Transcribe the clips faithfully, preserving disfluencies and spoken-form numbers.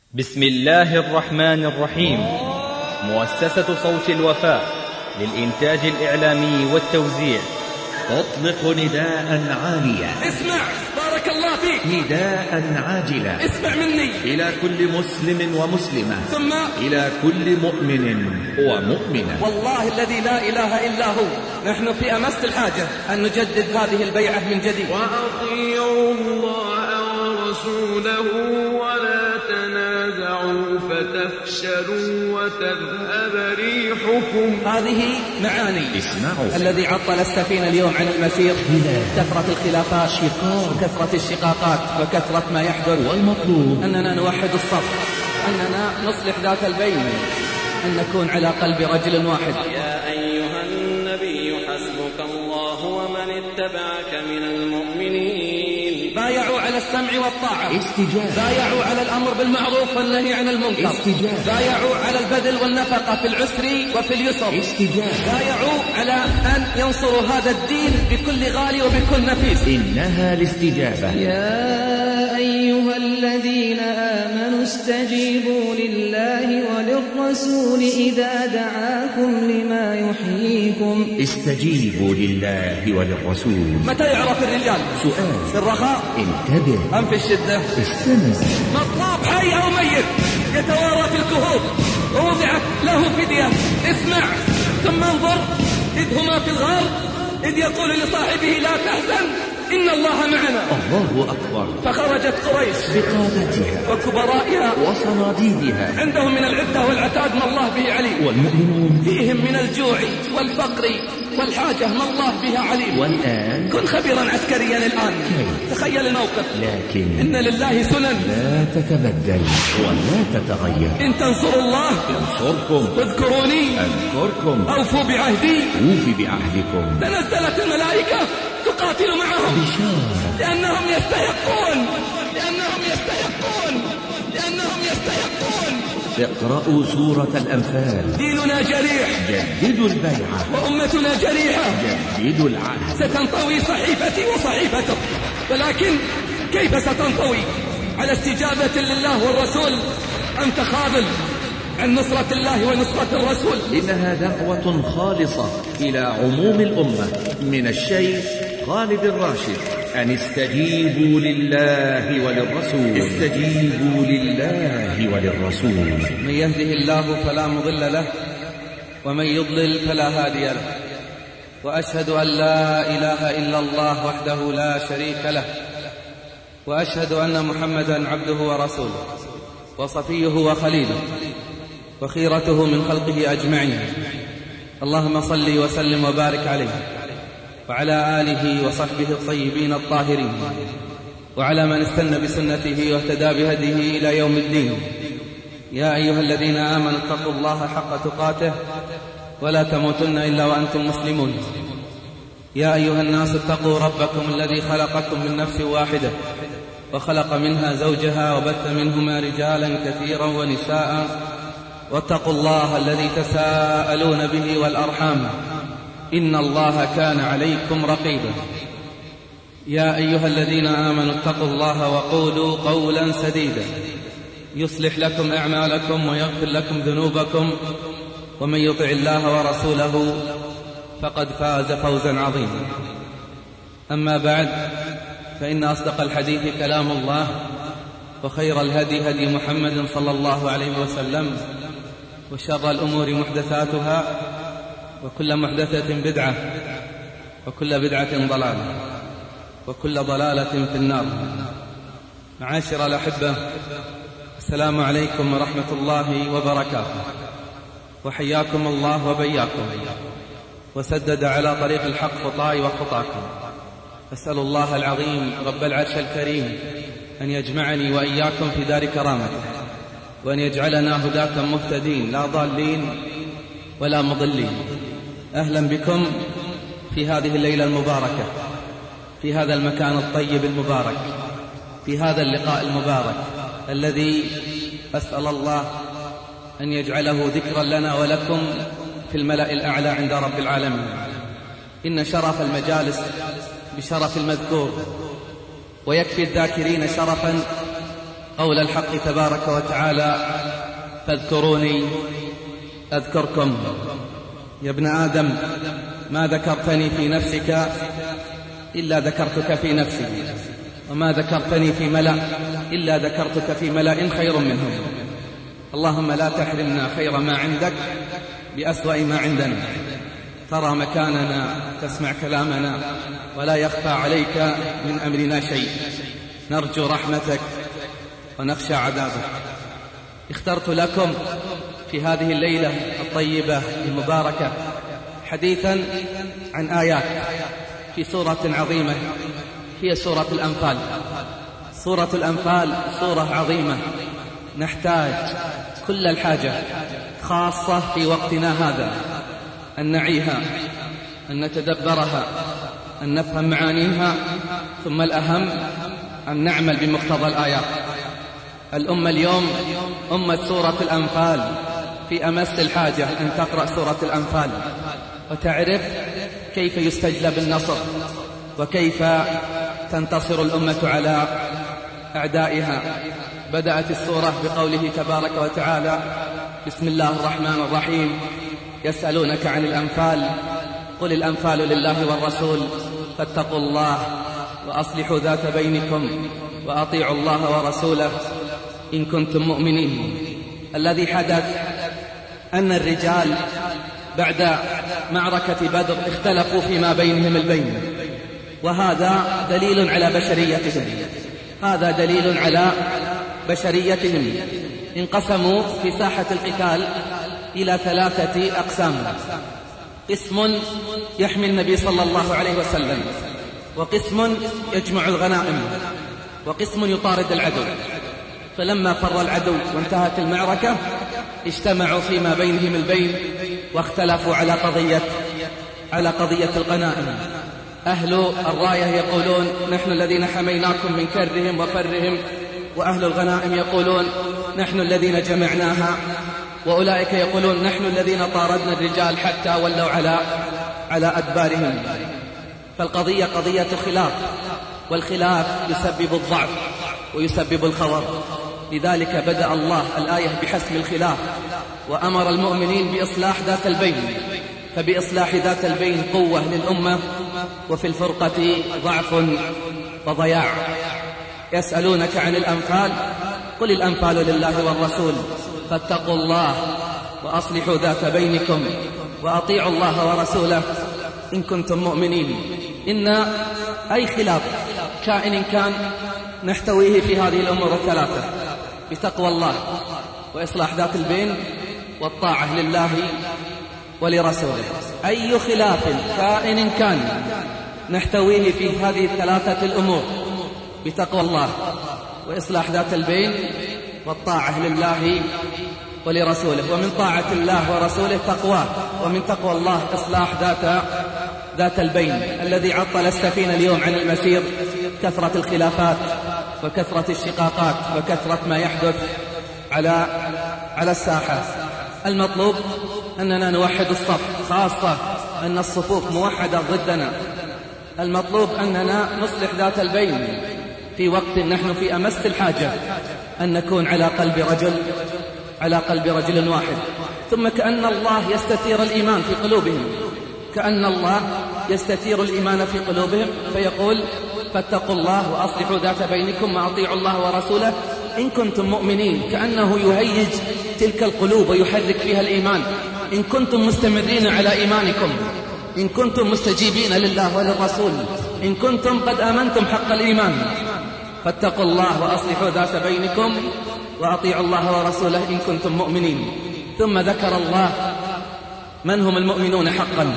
بسم الله الرحمن الرحيم. مؤسسة صوت الوفاء للإنتاج الإعلامي والتوزيع تطلق نداء عاليا. اسمع بارك الله فيك. نداء عاجلا. اسمع مني إلى كل مسلم ومسلمة، ثم إلى كل مؤمن ومؤمنة. والله الذي لا إله إلا هو نحن في أمس الحاجة أن نجدد هذه البيعة من جديد. وأطيعوا الله ورسوله ولا تنازعوا فتفشلوا وتذهب ريحكم. هذه معاني. اسمعوا. الذي عطل السفينة اليوم عن المسير كثرة الخلافات، شقاق، وكثرة الشقاقات، وكثرة ما يحدث. والمطلوب أننا نوحد الصف، أننا نصلح ذات البين، أن نكون على قلب رجل واحد. يا أيها النبي حسبك الله ومن اتبعك من المؤمنين. بايعوا على السمع والطاعة، استجابة. بايعوا على الأمر بالمعروف والنهي عن المنكر، استجابة. بايعوا على البذل والنفقة في العسر وفي اليسر، استجابة. بايعوا على أن ينصروا هذا الدين بكل غالي وبكل نفيس. إنها الاستجابة. يا أيها الذين آمنوا استجيبوا لله وللرسول إذا دعاكم لما يحييكم. استجيبوا لله وللرسول. متى يعرف الرجال؟ سؤال. في الرخاء انتبه. أم في الشدة؟ استمع. مطلوب حي أو ميت يتوارى في الكهوف ووضعت له فدية. اسمع ثم انظر إذ هما في الغار إذ يقول لصاحبه لا تحزن إن الله معنا. الله أكبر. فخرجت قريش بقادتها وكبرائها وصناديدها، عندهم من العدة والعتاد ما الله به عليم، والمؤمنون فيهم من الجوع والفقر والحاجة ما الله بها عليم. والآن كن خبيرا عسكريا الآن. كيف؟ تخيل الموقف. لكن إن لله سنن لا تتبدل ولا تتغير. إن تنصروا الله ينصركم، واذكروني أذكركم، أوفوا بعهدي. أوفي بعهدكم. تنزلت الملائكة تقاتل معهم بشارة. لأنهم يستحقون لأنهم يستحقون لأنهم يستحقون. اقرأوا سورة الأنفال. ديننا جريح، جددوا البيعة، وأمتنا جريحة، جددوا العهد. ستنطوي صحيفتي وصحيفتك، ولكن كيف ستنطوي؟ على استجابة لله والرسول أم تخاذل عن نصرة الله ونصرة الرسول؟ إنها دعوة خالصة إلى عموم الأمة من الشيخ خالد الراشد أن استجيبوا لله وللرسول. استجيبوا لله وللرسول. من يهده الله فلا مضل له ومن يضلل فلا هادي له، وأشهد أن لا إله إلا الله وحده لا شريك له، وأشهد أن محمدا عبده ورسوله وصفيه وخليله وخيرته من خلقه أجمعين. اللهم صل وسلم وبارك عليه وعلى آله وصحبه الطيبين الطاهرين، وعلى من استنى بسنته واهتدى بهديه إلى يوم الدين. يا أيها الذين آمنوا اتقوا الله حق تقاته ولا تموتن إلا وأنتم مسلمون. يا أيها الناس اتقوا ربكم الذي خلقكم من نفس واحدة وخلق منها زوجها وبث منهما رجالا كثيرا ونساء، واتقوا الله الذي تساءلون به والأرحام إن الله كان عليكم رقيبا. يا أيها الذين آمنوا اتقوا الله وقولوا قولا سديدا يصلح لكم أعمالكم ويغفر لكم ذنوبكم، ومن يطع الله ورسوله فقد فاز فوزا عظيما. أما بعد، فإن أصدق الحديث كلام الله، وخير الهدي هدي محمد صلى الله عليه وسلم، وشر الأمور محدثاتها، وكل محدثة بدعة، وكل بدعة ضلالة، وكل ضلالة في النار. معاشر الأحبة، السلام عليكم ورحمة الله وبركاته، وحياكم الله وبياكم، وسدد على طريق الحق خطاي وخطاكم. أسأل الله العظيم رب العرش الكريم أن يجمعني وإياكم في دار كرامته، وأن يجعلنا هداة مهتدين لا ضالين ولا مضلين. أهلا بكم في هذه الليلة المباركة، في هذا المكان الطيب المبارك، في هذا اللقاء المبارك الذي أسأل الله أن يجعله ذكرا لنا ولكم في الملأ الأعلى عند رب العالمين. إن شرف المجالس بشرف المذكور، ويكفي الذاكرين شرفا قول الحق تبارك وتعالى: فاذكروني أذكركم. يا ابن آدم، ما ذكرتني في نفسك إلا ذكرتك في نفسي، وما ذكرتني في ملأ إلا ذكرتك في ملأ خير منهم. اللهم لا تحرمنا خير ما عندك بأسوأ ما عندنا. ترى مكاننا، تسمع كلامنا، ولا يخفى عليك من أمرنا شيء. نرجو رحمتك ونخشى عذابك. اخترت لكم في هذه الليلة الطيبة المباركة حديثا عن آيات في سورة عظيمة هي سورة الأنفال. سورة الأنفال سورة عظيمة نحتاج كل الحاجة، خاصة في وقتنا هذا، أن نعيها، أن نتدبرها، أن نفهم معانيها، ثم الأهم أن نعمل بمقتضى الآيات. الأمة اليوم أمة سورة الأنفال، في أمس الحاجة أن تقرأ سورة الأنفال وتعرف كيف يستجلب النصر، وكيف تنتصر الأمة على أعدائها. بدأت السورة بقوله تبارك وتعالى: بسم الله الرحمن الرحيم، يسألونك عن الأنفال، قل الأنفال لله والرسول، فاتقوا الله وأصلحوا ذات بينكم وأطيعوا الله ورسوله إن كنتم مؤمنين. الذي حدث أن الرجال بعد معركة بدر اختلفوا فيما بينهم البين، وهذا دليل على بشريتهم، هذا دليل على بشريتهم. انقسموا في ساحة القتال إلى ثلاثة أقسام: قسم يحمي النبي صلى الله عليه وسلم، وقسم يجمع الغنائم، وقسم يطارد العدو. فلما فر العدو وانتهت المعركة اجتمعوا فيما بينهم البين واختلفوا على قضية على قضية الغنائم. أهل الراية يقولون: نحن الذين حميناكم من كرهم وفرهم، وأهل الغنائم يقولون: نحن الذين جمعناها، وأولئك يقولون: نحن الذين طاردنا الرجال حتى ولوا على على أدبارهم. فالقضية قضية خلاف، والخلاف يسبب الضعف ويسبب الخور. لذلك بدأ الله الآية بحسم الخلاف، وأمر المؤمنين بإصلاح ذات البين، فبإصلاح ذات البين قوة للأمة، وفي الفرقة ضعف وضياع. يسألونك عن الأنفال، قل الأنفال لله والرسول، فاتقوا الله وأصلحوا ذات بينكم وأطيعوا الله ورسوله إن كنتم مؤمنين. إن أي خلاف كائن كان نحتويه في هذه الأمور الثلاثة: بتقوى الله، وإصلاح ذات البين، والطاعة لله ولرسوله. أي خلاف كائن كان نحتويه في هذه الثلاثة الأمور: بتقوى الله، وإصلاح ذات البين، والطاعة لله ولرسوله. ومن طاعة الله ورسوله تقواه، ومن تقوى الله إصلاح ذات ذات البين. الذي عطل السفينة اليوم عن المسير كثرة الخلافات وكثرة الشقاقات وكثرة ما يحدث على على الساحة. المطلوب أننا نوحد الصف، خاصة أن الصفوف موحدة ضدنا. المطلوب أننا نصلح ذات البين في وقت نحن في أمس الحاجة أن نكون على قلب رجل على قلب رجل واحد. ثم كأن الله يستثير الإيمان في قلوبهم، كأن الله يستثير الإيمان في قلوبهم فيقول: فاتقوا الله وأصلحوا ذات بينكم وأطيعوا الله ورسوله إن كنتم مؤمنين. كأنه يهيج تلك القلوب ويحرك فيها الإيمان. إن كنتم مستمرين على إيمانكم، إن كنتم مستجيبين لله وللرسول، إن كنتم قد آمنتم حق الإيمان، فاتقوا الله وأصلحوا ذات بينكم وأطيعوا الله ورسوله إن كنتم مؤمنين. ثم ذكر الله من هم المؤمنون حقا،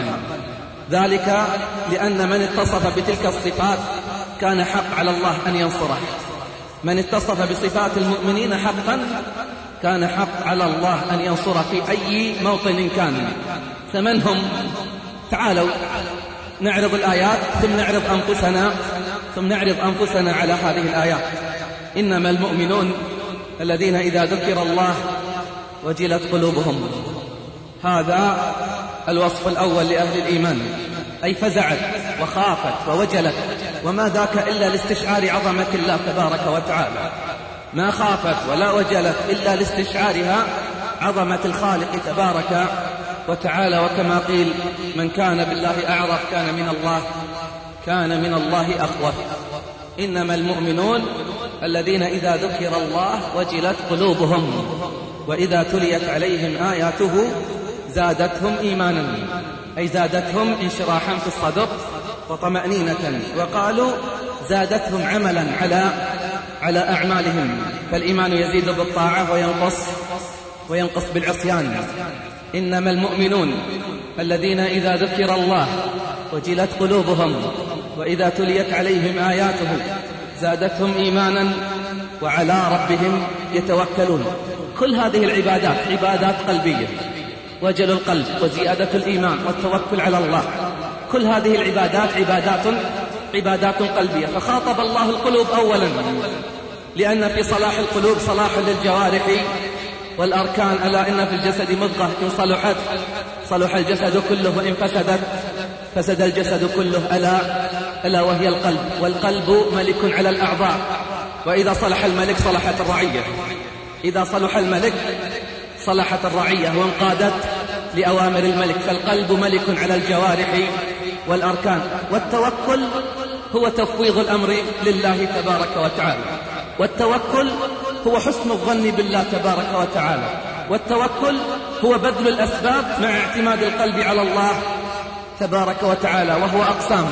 ذلك لأن من اتصف بتلك الصفات كان حق على الله أن ينصره. من اتصف بصفات المؤمنين حقا كان حق على الله أن ينصره في أي موطن كان. فمن هم؟ تعالوا نعرض الآيات ثم نعرض أنفسنا ثم نعرض أنفسنا على هذه الآيات. إنما المؤمنون الذين إذا ذكر الله وجلت قلوبهم. هذا الوصف الأول لأهل الإيمان، أي فزعت وخافت ووجلت، وما ذاك إلا لاستشعار عظمة الله تبارك وتعالى. ما خافت ولا وجلت إلا لاستشعارها عظمة الخالق تبارك وتعالى. وكما قيل: من كان بالله أعرف كان من الله كان من الله أخوف. إنما المؤمنون الذين إذا ذكر الله وجلت قلوبهم وإذا تليت عليهم آياته زادتهم إيمانا، أي زادتهم انشراحا في الصدر وطمأنينة، وقالوا زادتهم عملا على على أعمالهم، فالإيمان يزيد بالطاعة وينقص وينقص بالعصيان. إنما المؤمنون الذين إذا ذكر الله وجلت قلوبهم وإذا تليت عليهم آياته زادتهم إيمانا وعلى ربهم يتوكلون. كل هذه العبادات عبادات قلبية، وجل القلب وزيادة الإيمان والتوكل على الله، كل هذه العبادات عبادات عبادات قلبية. فخاطب الله القلوب أولا، لأن في صلاح القلوب صلاح للجوارح والأركان. ألا إن في الجسد مضغة إن صلحت صلح الجسد كله وإن فسدت فسد الجسد كله، ألا ألا وهي القلب. والقلب ملك على الأعضاء، وإذا صلح الملك صلحت الرعية، إذا صلح الملك صلحت الرعية وانقادت لأوامر الملك. فالقلب ملك على الجوارح والأركان. والتوكل هو تفويض الأمر لله تبارك وتعالى، والتوكل هو حسن الظن بالله تبارك وتعالى، والتوكل هو بذل الأسباب مع اعتماد القلب على الله تبارك وتعالى. وهو أقسام،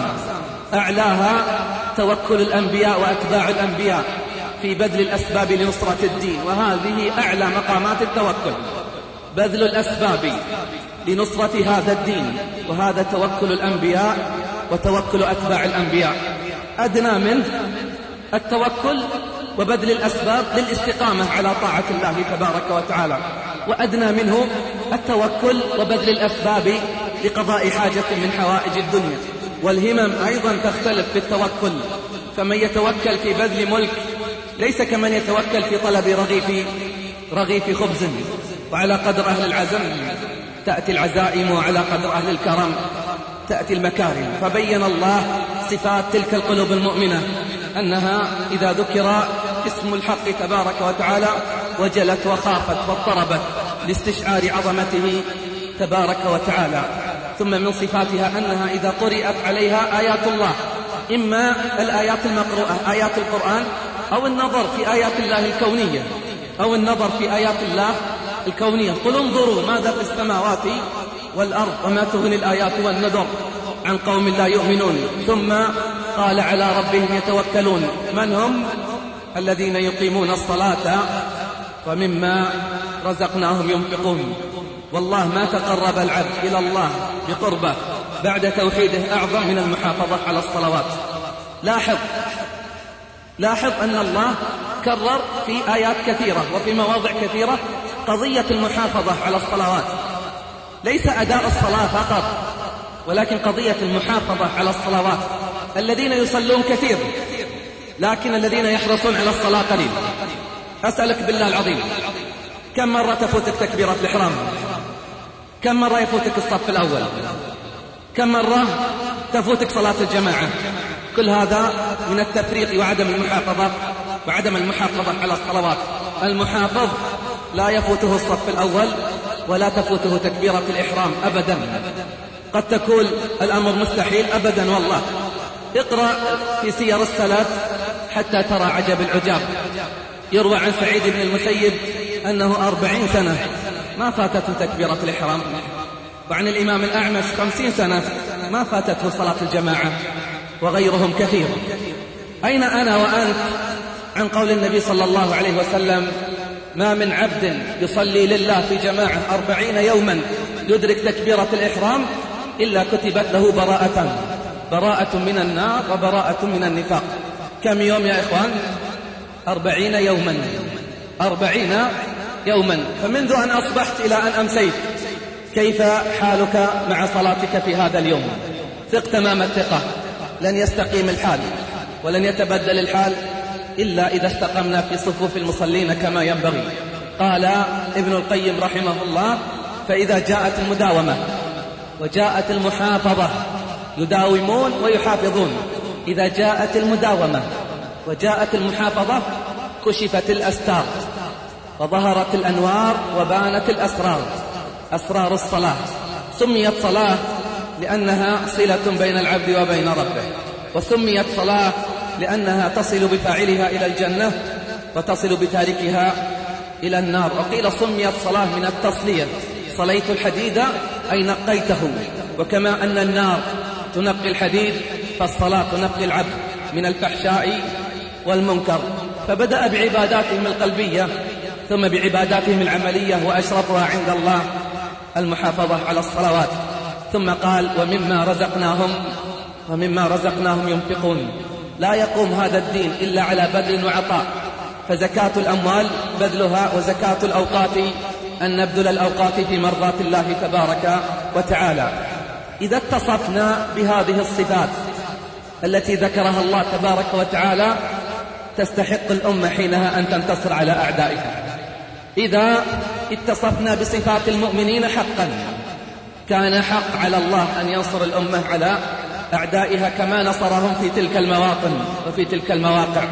أعلاها توكل الأنبياء وأتباع الأنبياء في بذل الأسباب لنصرة الدين، وهذه أعلى مقامات التوكل، بذل الأسباب لنصرة هذا الدين، وهذا توكل الأنبياء وتوكل أتباع الأنبياء. أدنى منه التوكل وبذل الأسباب للاستقامة على طاعة الله تبارك وتعالى، وأدنى منه التوكل وبذل الأسباب لقضاء حاجة من حوائج الدنيا. والهمم أيضا تختلف في التوكل، فمن يتوكل في بذل ملك ليس كمن يتوكل في طلب رغيف رغيف خبز. وعلى قدر أهل العزم تأتي العزائم، وعلى قدر أهل الكرم تأتي المكارم. فبين الله صفات تلك القلوب المؤمنة، أنها إذا ذكر اسم الحق تبارك وتعالى وجلت وخافت واضطربت لاستشعار عظمته تبارك وتعالى. ثم من صفاتها أنها إذا قرأت عليها آيات الله، إما الآيات المقروءة آيات القرآن، أو النظر في آيات الله الكونية أو النظر في آيات الله الكونية. قل انظروا ماذا في السماوات والأرض وما تغني الآيات والنذر عن قوم لا يؤمنون. ثم قال على ربهم يتوكلون. من هم؟ الذين يقيمون الصلاة ومما رزقناهم ينفقون. والله ما تقرب العبد إلى الله بقربه بعد توحيده أعظم من المحافظة على الصلوات. لاحظ لاحظ أن الله كرر في آيات كثيرة وفي مواضع كثيرة قضية المحافظة على الصلوات، ليس أداء الصلاة فقط، ولكن قضية المحافظة على الصلوات. الذين يصلون كثير لكن الذين يحرصون على الصلاة قليل. أسألك بالله العظيم، كم مرة تفوتك تكبيرة الإحرام؟ كم مرة يفوتك الصف الأول؟ كم مرة تفوتك صلاة الجماعة؟ كل هذا من التفريط وعدم المحافظة وعدم المحافظة على الصلوات. المحافظ لا يفوته الصف الأول ولا تفوته تكبيرة الإحرام أبدا. قد تكون الأمر مستحيل أبدا والله. اقرأ في سير السلف حتى ترى عجب العجاب. يروى عن سعيد بن المسيب أنه أربعين سنة ما فاتته تكبيرة الإحرام، وعن الإمام الأعمش خمسين سنة ما فاتته صلاة الجماعة، وغيرهم كثير. أين أنا وأنت عن قول النبي صلى الله عليه وسلم: ما من عبد يصلي لله في جماعة أربعين يوما يدرك تكبيرة الإحرام إلا كتبت له براءة براءة من النار وبراءة من النفاق. كم يوم يا إخوان؟ أربعين يوما أربعين يوما. فمنذ أن أصبحت إلى أن أمسيت كيف حالك مع صلاتك في هذا اليوم؟ ثق تمام الثقة، لن يستقيم الحال ولن يتبدل الحال إلا إذا استقمنا في صفوف المصلين كما ينبغي. قال ابن القيم رحمه الله: فإذا جاءت المداومة وجاءت المحافظة، يداومون ويحافظون. إذا جاءت المداومة وجاءت المحافظة كشفت الأستار وظهرت الأنوار وبانت الأسرار، أسرار الصلاة. سميت صلاة لأنها صلة بين العبد وبين ربه، وسميت صلاة لأنها تصل بفاعلها إلى الجنة وتصل بتاركها إلى النار. وقيل سميت صلاة من التصلية، صليت الحديد أي نقيته، وكما أن النار تنقي الحديد فالصلاة تنقي العبد من الفحشاء والمنكر. فبدأ بعباداتهم القلبية ثم بعباداتهم العملية، وأشرفها عند الله المحافظة على الصلوات. ثم قال ومما رزقناهم ومما رزقناهم ينفقون. لا يقوم هذا الدين إلا على بذل وعطاء، فزكاة الأموال بذلها، وزكاة الأوقات أن نبذل الأوقات في مرضاة الله تبارك وتعالى. إذا اتصفنا بهذه الصفات التي ذكرها الله تبارك وتعالى تستحق الأمة حينها أن تنتصر على أعدائها. إذا اتصفنا بصفات المؤمنين حقا كان حق على الله أن ينصر الأمة على أعدائها كما نصرهم في تلك المواطن وفي تلك المواقع.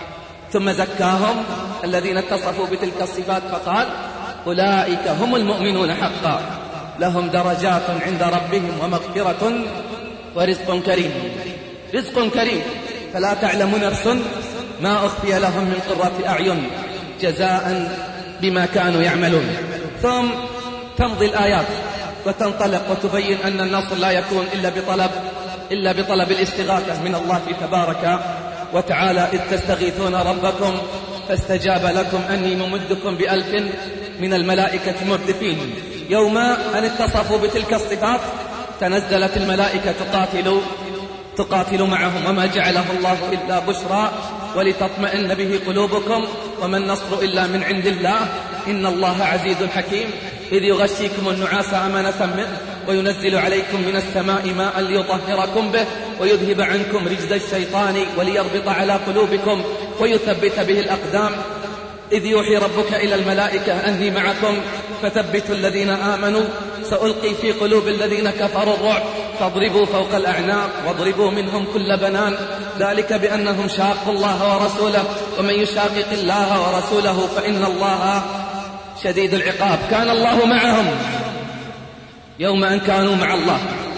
ثم زكاهم الذين اتصفوا بتلك الصفات فقال أولئك هم المؤمنون حقا لهم درجات عند ربهم ومغفرة ورزق كريم. رزق كريم، فلا تعلم نفس ما أخفي لهم من قرة أعين جزاء بما كانوا يعملون. ثم تمضي الآيات وتنطلق وتبين أن النصر لا يكون إلا بطلب إلا بطلب الاستغاثة من الله تبارك وتعالى. إذ تستغيثون ربكم فاستجاب لكم أني ممدكم بألف من الملائكة مردفين. يوم أن اتصفوا بتلك الصفات تنزلت الملائكة تقاتل تقاتل معهم، وما جعله الله إلا بشرى ولتطمئن به قلوبكم وما النصر إلا من عند الله إن الله عزيز حكيم. إذ يغشيكم النعاس أمانة منه وينزل عليكم من السماء ماء ليطهركم به ويذهب عنكم رجز الشيطان وليربط على قلوبكم ويثبت به الأقدام. إذ يوحي ربك إلى الملائكة أني معكم فثبتوا الذين آمنوا سألقي في قلوب الذين كفروا الرعب فاضربوا فوق الأعناق واضربوا منهم كل بنان ذلك بأنهم شاقوا الله ورسوله ومن يشاقق الله ورسوله فإن الله شديد العقاب. كان الله معهم يوم أن كانوا مع الله،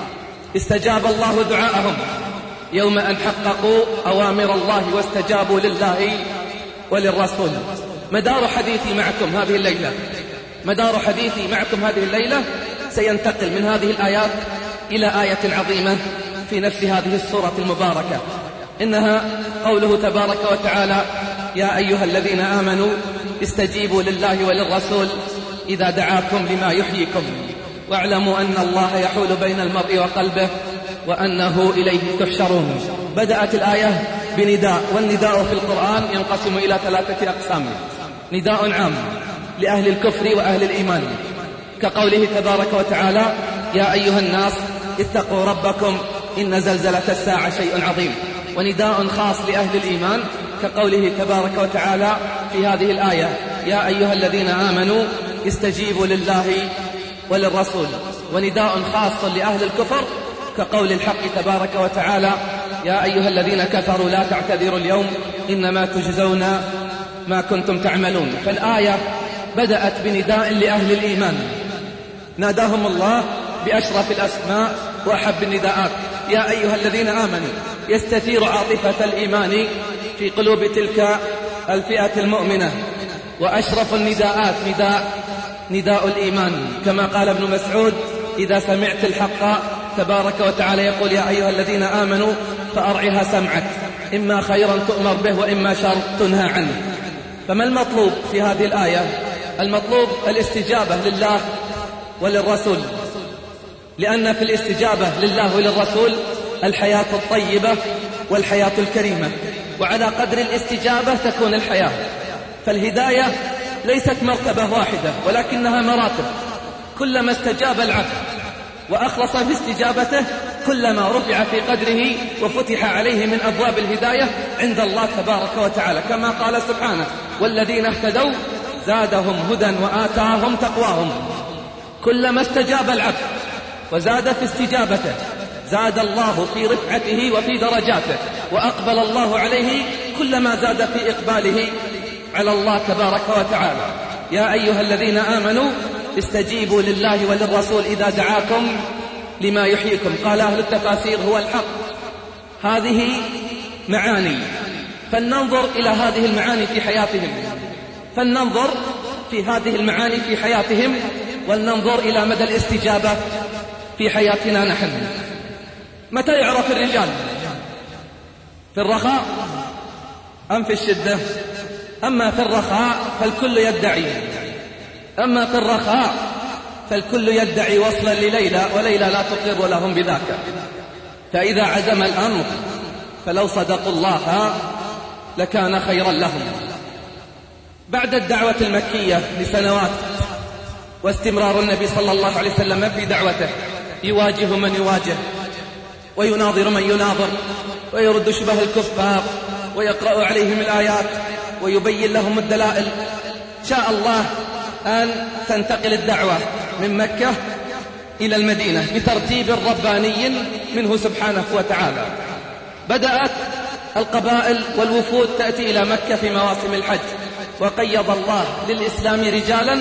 استجاب الله دعاءهم يوم أن حققوا أوامر الله واستجابوا لله وللرسول. مدار حديثي معكم هذه الليلة مدار حديثي معكم هذه الليلة سينتقل من هذه الآيات إلى آية عظيمة في نفس هذه السورة المباركة، إنها قوله تبارك وتعالى يا أيها الذين آمنوا استجيبوا لله وللرسول إذا دعاكم لما يحييكم واعلموا أن الله يحول بين المرء وقلبه وأنه إليه تحشرون. بدأت الآية بنداء، والنداء في القرآن ينقسم إلى ثلاثة أقسام: نداء عام لأهل الكفر وأهل الإيمان كقوله تبارك وتعالى يا أيها الناس اتقوا ربكم إن زلزلة الساعة شيء عظيم. ونداء خاص لأهل الإيمان كقوله تبارك وتعالى في هذه الآية يا أيها الذين آمنوا استجيبوا لله وللرسول. ونداء خاص لأهل الكفر كقول الحق تبارك وتعالى يا أيها الذين كفروا لا تعتذروا اليوم إنما تجزون ما كنتم تعملون. فالآية بدأت بنداء لأهل الإيمان ناداهم الله بأشرف الأسماء وأحب النداءات يا أيها الذين آمنوا، يستثير عاطفة الإيمان في قلوب تلك الفئة المؤمنة. وأشرف النداءات نداء نداء الإيمان كما قال ابن مسعود إذا سمعت الحق تبارك وتعالى يقول يا أيها الذين آمنوا فأرعها سمعك إما خيرا تؤمر به وإما شر تنهى عنه. فما المطلوب في هذه الآية؟ المطلوب الاستجابة لله وللرسول، لأن في الاستجابة لله وللرسول الحياة الطيبة والحياة الكريمة، وعلى قدر الاستجابة تكون الحياة. فالهداية ليست مرتبة واحدة ولكنها مراتب، كلما استجاب العبد وأخلص في استجابته كلما رفع في قدره وفتح عليه من أبواب الهداية عند الله تبارك وتعالى، كما قال سبحانه والذين اهتدوا زادهم هدى وآتاهم تقواهم. كلما استجاب العبد وزاد في استجابته زاد الله في رفعته وفي درجاته، وأقبل الله عليه كلما زاد في إقباله على الله تبارك وتعالى. يا أيها الذين آمنوا استجيبوا لله وللرسول إذا دعاكم لما يحييكم. قال أهل التفاسير هو الحق. هذه معاني، فلننظر إلى هذه المعاني في حياتهم، فلننظر في هذه المعاني في حياتهم، ولننظر إلى مدى الاستجابة في حياتنا نحن. متى يعرف الرجال؟ في الرخاء أم في الشدة؟ أما في الرخاء فالكل يدعي، أما في الرخاء فالكل يدعي وصلا لليلى، وليلى لا تقر لهم بذاك. فإذا عزم الأمر فلو صدقوا الله لكان خيرا لهم. بعد الدعوة المكية لسنوات واستمرار النبي صلى الله عليه وسلم في دعوته، يواجه من يواجه ويناظر من يناظر ويرد شبه الكفار ويقرأ عليهم الآيات ويبين لهم الدلائل. شاء الله أن تنتقل الدعوة من مكة إلى المدينة بترتيب رباني منه سبحانه وتعالى. بدأت القبائل والوفود تأتي إلى مكة في مواسم الحج، وقيض الله للإسلام رجالا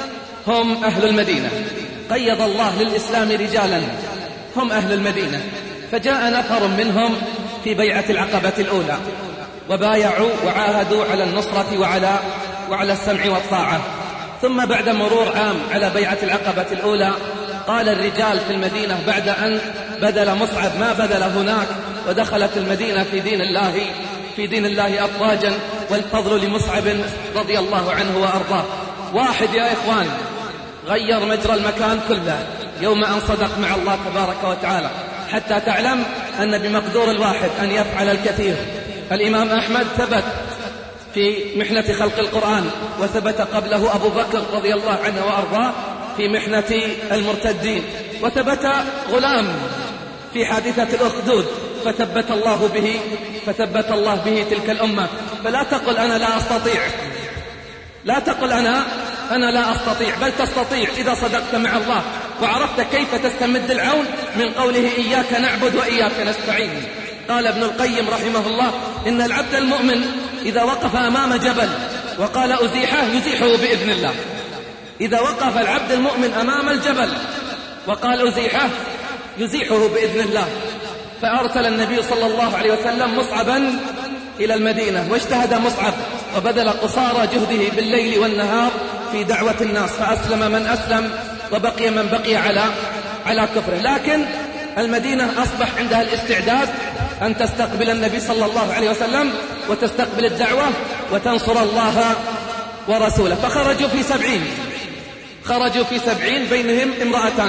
هم أهل المدينة، قيض الله للإسلام رجالا هم أهل المدينة. فجاء نفر منهم في بيعة العقبة الأولى وبايعوا وعاهدوا على النصرة وعلى, وعلى السمع والطاعة. ثم بعد مرور عام على بيعة العقبة الأولى قال الرجال في المدينة بعد أن بذل مصعب ما بذل هناك ودخلت المدينة في دين الله في دين الله أفواجا، والفضل لمصعب رضي الله عنه وأرضاه. واحد يا إخوان غير مجرى المكان كله يوم أن صدق مع الله تبارك وتعالى، حتى تعلم أن بمقدور الواحد أن يفعل الكثير. الإمام أحمد ثبت في محنة خلق القرآن، وثبت قبله أبو بكر رضي الله عنه وأرضاه في محنة المرتدين، وثبت غلام في حادثة الأخدود فثبت الله به فثبت الله به تلك الأمة. فلا تقل أنا لا أستطيع، لا تقل أنا أنا لا أستطيع، بل تستطيع إذا صدقت مع الله وعرفت كيف تستمد العون من قوله إياك نعبد وإياك نستعين. قال ابن القيم رحمه الله إن العبد المؤمن إذا وقف أمام جبل وقال أزيحه يزيحه بإذن الله. إذا وقف العبد المؤمن أمام الجبل وقال أزيحه يزيحه بإذن الله. فأرسل النبي صلى الله عليه وسلم مصعبا إلى المدينة، واجتهد مصعب وبذل قصارى جهده بالليل والنهار في دعوة الناس، فأسلم من أسلم وبقي من بقي على على كفره. لكن المدينة أصبح عندها الاستعداد أن تستقبل النبي صلى الله عليه وسلم وتستقبل الدعوة وتنصر الله ورسوله. فخرجوا في سبعين خرجوا في سبعين بينهم امرأتان.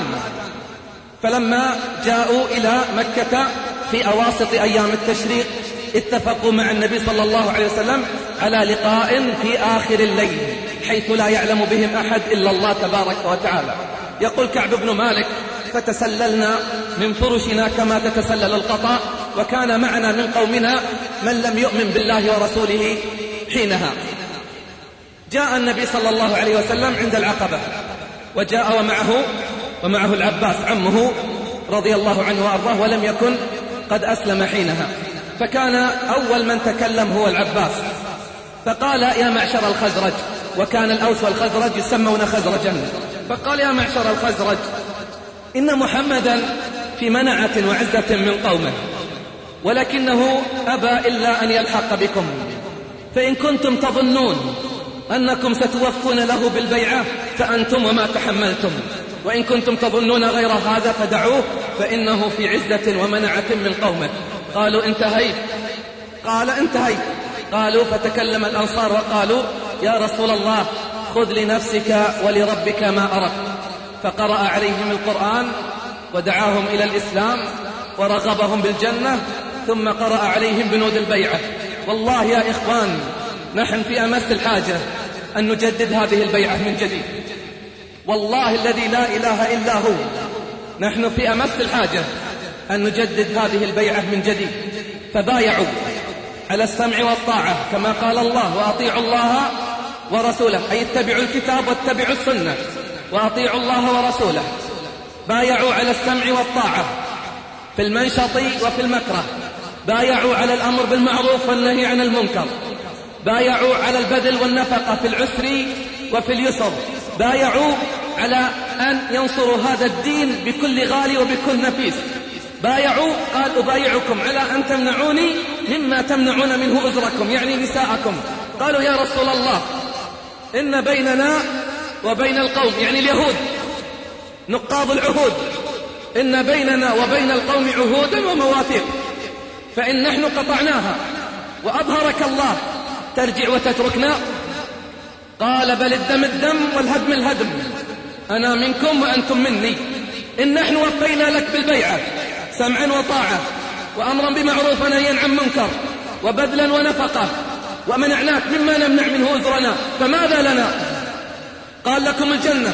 فلما جاءوا إلى مكة في أواسط أيام التشريق اتفقوا مع النبي صلى الله عليه وسلم على لقاء في آخر الليل حيث لا يعلم بهم أحد إلا الله تبارك وتعالى. يقول كعب بن مالك فتسللنا من فرشنا كما تتسلل القطاء، وكان معنا من قومنا من لم يؤمن بالله ورسوله حينها. جاء النبي صلى الله عليه وسلم عند العقبة، وجاء ومعه ومعه العباس عمه رضي الله عنه وأرضاه، ولم يكن قد أسلم حينها. فكان أول من تكلم هو العباس، فقال يا معشر الخزرج، وكان الأوس والخزرج يسمون خزرجا. فقال يا معشر الخزرج إن محمدا في منعة وعزة من قومه، ولكنه أبى إلا أن يلحق بكم، فإن كنتم تظنون أنكم ستوفون له بالبيعة فأنتم وما تحملتم، وإن كنتم تظنون غير هذا فدعوه فإنه في عزة ومنعة من قومه. قالوا انتهيت. قال انتهيت. قالوا فتكلم الأنصار وقالوا يا رسول الله خذ لنفسك ولربك ما أردت. فقرأ عليهم القرآن ودعاهم إلى الإسلام ورغبهم بالجنة، ثم قرأ عليهم بنود البيعة. والله يا إخوان نحن في أمس الحاجة أن نجدد هذه البيعة من جديد، والله الذي لا إله إلا هو نحن في أمس الحاجة أن نجدد هذه البيعة من جديد. فبايعوا على السمع والطاعة كما قال الله وأطيعوا الله ورسوله، أي اتبعوا الكتاب واتبعوا السنة وأطيعوا الله ورسوله. بايعوا على السمع والطاعة في المنشط وفي المكره، بايعوا على الأمر بالمعروف والنهي عن المنكر، بايعوا على البذل والنفقة في العسر وفي اليسر، بايعوا على أن ينصروا هذا الدين بكل غالي وبكل نفيس، بايعوا قال أبايعكم على أن تمنعوني مما تمنعون منه أجركم، يعني نساءكم. قالوا يا رسول الله إن بيننا وبين القوم، يعني اليهود نقاض العهود، إن بيننا وبين القوم عهودا ومواثيق، فإن نحن قطعناها وأظهرك الله ترجع وتتركنا؟ قال بل الدم الدم والهدم الهدم، أنا منكم وأنتم مني. إن نحن وفينا لك بالبيعة سمعا وطاعة وأمرا بمعروف ونهيا عن منكر وبذلا ونفقة، ومنعناك مما نمنع منه أجرنا، فماذا لنا؟ قال لكم الجنة.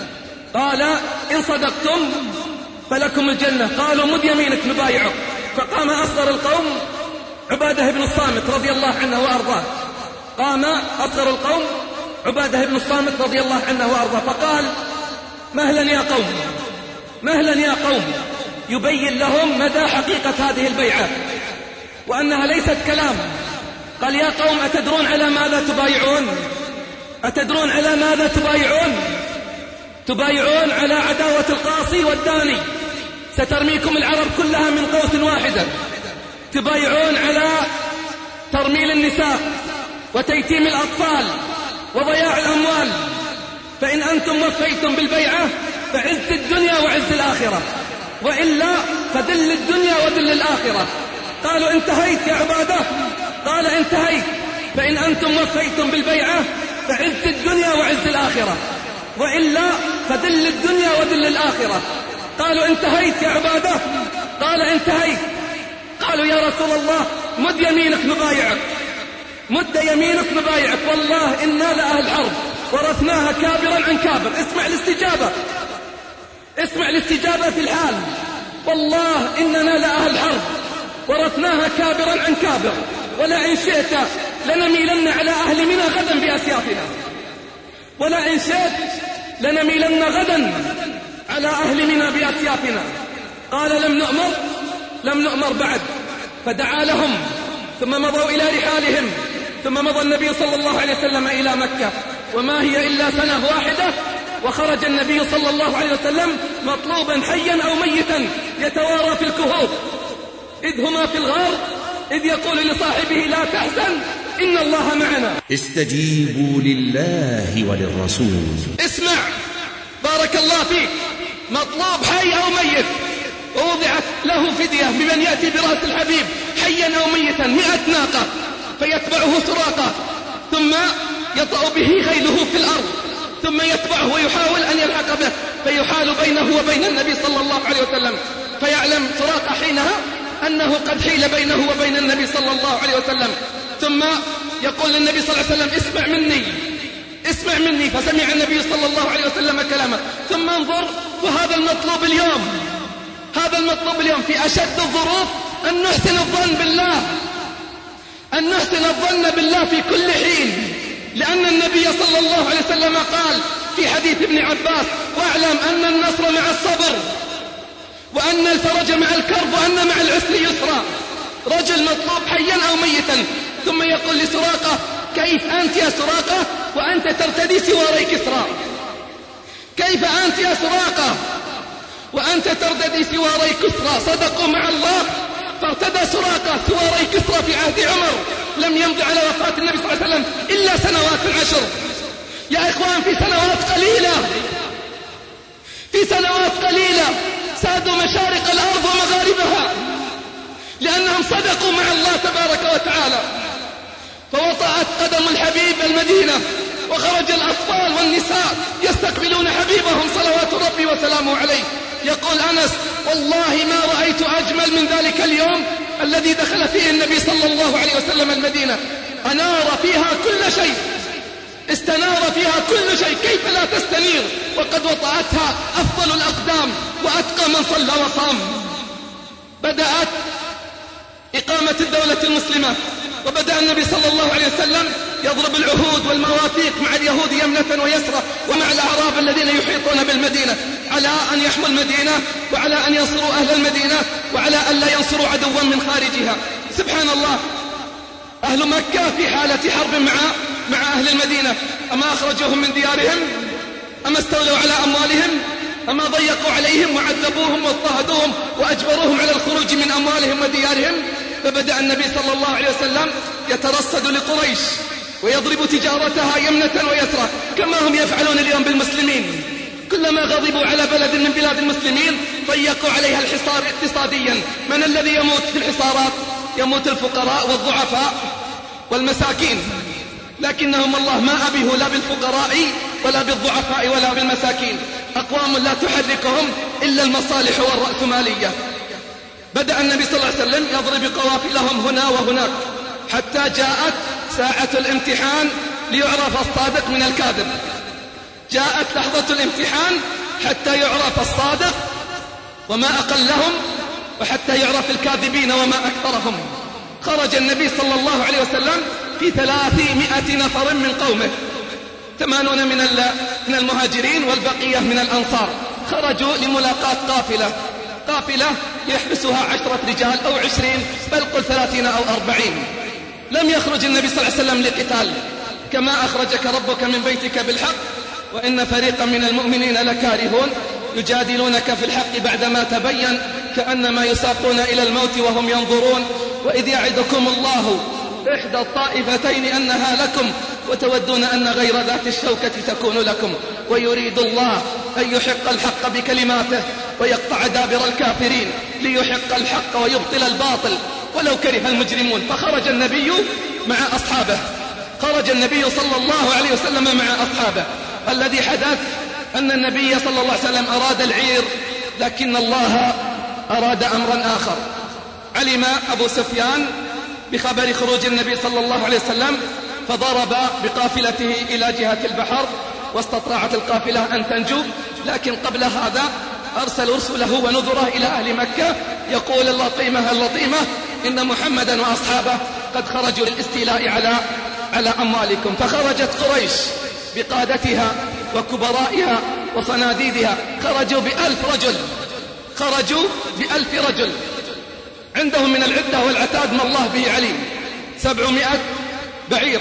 قال إن صدقتم فلكم الجنة. قالوا مد يمينك نبايعك. فقام أصغر القوم عبادة بن الصامت رضي الله عنه وأرضاه، قام أصغر القوم عبادة بن الصامت رضي الله عنه وأرضاه فقال مهلا يا قوم، مهلا يا قوم، يبين لهم مدى حقيقة هذه البيعة وأنها ليست كلام. قال يا قوم أتدرون على ماذا تبايعون؟ أتدرون على ماذا تبايعون؟ تبايعون على عداوة القاصي والداني، سترميكم العرب كلها من قوس واحدة. تبايعون على ترميل النساء وتيتيم الأطفال وضياع الأموال، فإن أنتم وفيتم بالبيعة فعز الدنيا وعز الآخرة، وإلا فذل الدنيا وذل الآخرة. قالوا انتهيت يا عبادة؟ قال انتهيت، فإن أنتم وفيتم بالبيعة فعز الدنيا وعز الآخرة، وإلا فذل الدنيا وذل الآخرة. قالوا انتهيت يا عبادة؟ قال انتهيت. قالوا يا رسول الله مد يمينك نبايعك، مد يمينك نبايعك، والله إنا لأهل حرب ورثناها كابرا عن كابر. اسمع الاستجابة، اسمع الاستجابة في الحال. والله إننا لأهل حرب ورثناها كابرا عن كابر، ولئن شئت لنميلن على أهل منى غدا بأسيافنا، ولئن شئت لنميلن غدا على أهل منى بأسيافنا. قال لم نؤمر، لم نؤمر بعد. فدعا لهم ثم مضوا إلى رحالهم، ثم مضى النبي صلى الله عليه وسلم إلى مكة، وما هي إلا سنة واحدة، وخرج النبي صلى الله عليه وسلم مطلوبا حيا أو ميتا يتوارى في الكهوف، إذ هما في الغار إذ يقول لصاحبه لا تحزن إن الله معنا. استجيبوا لله وللرسول. اسمع بارك الله فيك، مطلوب حي أو ميت، ووضعت له فدية بمن يأتي برأس الحبيب حيا أو ميتا مئة ناقة، فيتبعه سراقة ثم يطأ به خيله في الأرض، ثم يتبعه ويحاول أن يلحق به، فيحال بينه وبين النبي صلى الله عليه وسلم، فيعلم سراقة حينها أنه قد حيل بينه وبين النبي صلى الله عليه وسلم، ثم يقول للنبي صلى الله عليه وسلم اسمع مني، اسمع مني. فسمع النبي صلى الله عليه وسلم كلامه. ثم انظر، وهذا المطلوب اليوم، هذا المطلوب اليوم في أشد الظروف، أن نحسن الظن بالله، أن نحسن الظن بالله في كل حين، لأن النبي صلى الله عليه وسلم قال في حديث ابن عباس واعلم أن النصر مع الصبر، وأن الفرج مع الكرب، وأن مع العسر يسرا. رجل مطلوب حيا أو ميتا، ثم يقول لسراقة كيف أنت يا سراقة وأنت ترتدي سواري كسرى؟ كيف أنت يا سراقة وأنت ترتدي سواري كسرى؟ صدقوا مع الله، فارتدى سراقة سواري كسرى في عهد عمر، لم يمض على وفاة النبي صلى الله عليه وسلم إلا سنوات عشر. يا إخوان في سنوات قليلة، في سنوات قليلة سادوا مشارق الأرض ومغاربها، لأنهم صدقوا مع الله تبارك وتعالى. فوطأت قدم الحبيب المدينة، وخرج الأطفال والنساء يستقبلون حبيبهم صلوات ربي وسلامه عليه. يقول أنس والله ما رأيت أجمل من ذلك اليوم الذي دخل فيه النبي صلى الله عليه وسلم المدينة، أنار فيها كل شيء، استنار فيها كل شيء، كيف لا تستنير وقد وطأتها أفضل الأقدام وأتقى من صلى وصام. بدأت إقامة الدولة المسلمة، وبدأ النبي صلى الله عليه وسلم يضرب العهود والمواثيق مع اليهود يمنة ويسرى، ومع الأعراب الذين يحيطون بالمدينة، على أن يحموا المدينة، وعلى أن ينصروا أهل المدينة، وعلى أن لا ينصروا عدوا من خارجها. سبحان الله، أهل مكة في حالة حرب مع مع أهل المدينة، أما أخرجوهم من ديارهم؟ أما استولوا على أموالهم؟ أما ضيقوا عليهم وعذبوهم واضطهدوهم وأجبروهم على الخروج من أموالهم وديارهم؟ فبدأ النبي صلى الله عليه وسلم يترصد لقريش ويضرب تجارتها يمنة ويسرى كما هم يفعلون اليوم بالمسلمين. كلما غضبوا على بلد من بلاد المسلمين ضيقوا عليها الحصار اقتصاديا. من الذي يموت في الحصارات؟ يموت الفقراء والضعفاء والمساكين، لكنهم الله ما أبيه لا بالفقراء ولا بالضعفاء ولا بالمساكين. أقوام لا تحركهم إلا المصالح والرأسمالية. بدأ النبي صلى الله عليه وسلم يضرب قوافلهم هنا وهناك حتى جاءت ساعة الامتحان ليعرف الصادق من الكاذب. جاءت لحظة الامتحان حتى يعرف الصادق وما أقلهم، وحتى يعرف الكاذبين وما أكثرهم. خرج النبي صلى الله عليه وسلم في ثلاثمائة نفر من قومه، ثمانون من من المهاجرين والبقية من الأنصار. خرجوا لملاقاة قافلة قافلة يحبسها عشرة رجال أو عشرين، بل قل ثلاثين أو أربعين. لم يخرج النبي صلى الله عليه وسلم لقتال، كما أخرجك ربك من بيتك بالحق وإن فريقا من المؤمنين لكارهون يجادلونك في الحق بعدما تبين كأنما يساقون إلى الموت وهم ينظرون. وإذ يعدكم الله إحدى الطائفتين أنها لكم وتودون أن غير ذات الشوكة تكون لكم ويريد الله أن يحق الحق بكلماته ويقطع دابر الكافرين ليحق الحق ويبطل الباطل ولو كره المجرمون. فخرج النبي مع أصحابه خرج النبي صلى الله عليه وسلم مع أصحابه. الذي حدث أن النبي صلى الله عليه وسلم أراد العير، لكن الله أراد أمرا آخر. علم أبو سفيان بخبر خروج النبي صلى الله عليه وسلم فضرب بقافلته إلى جهة البحر واستطاعت القافلة أن تنجو. لكن قبل هذا أرسل رسله ونذره إلى أهل مكة يقول اللطيمة اللطيمة إن محمدا وأصحابه قد خرجوا للاستيلاء على على أموالكم. فخرجت قريش بقادتها وكبرائها وصناديدها، خرجوا بألف رجل خرجوا بألف رجل عندهم من العدة والعتاد ما الله به عليم. سبعمائة بعير،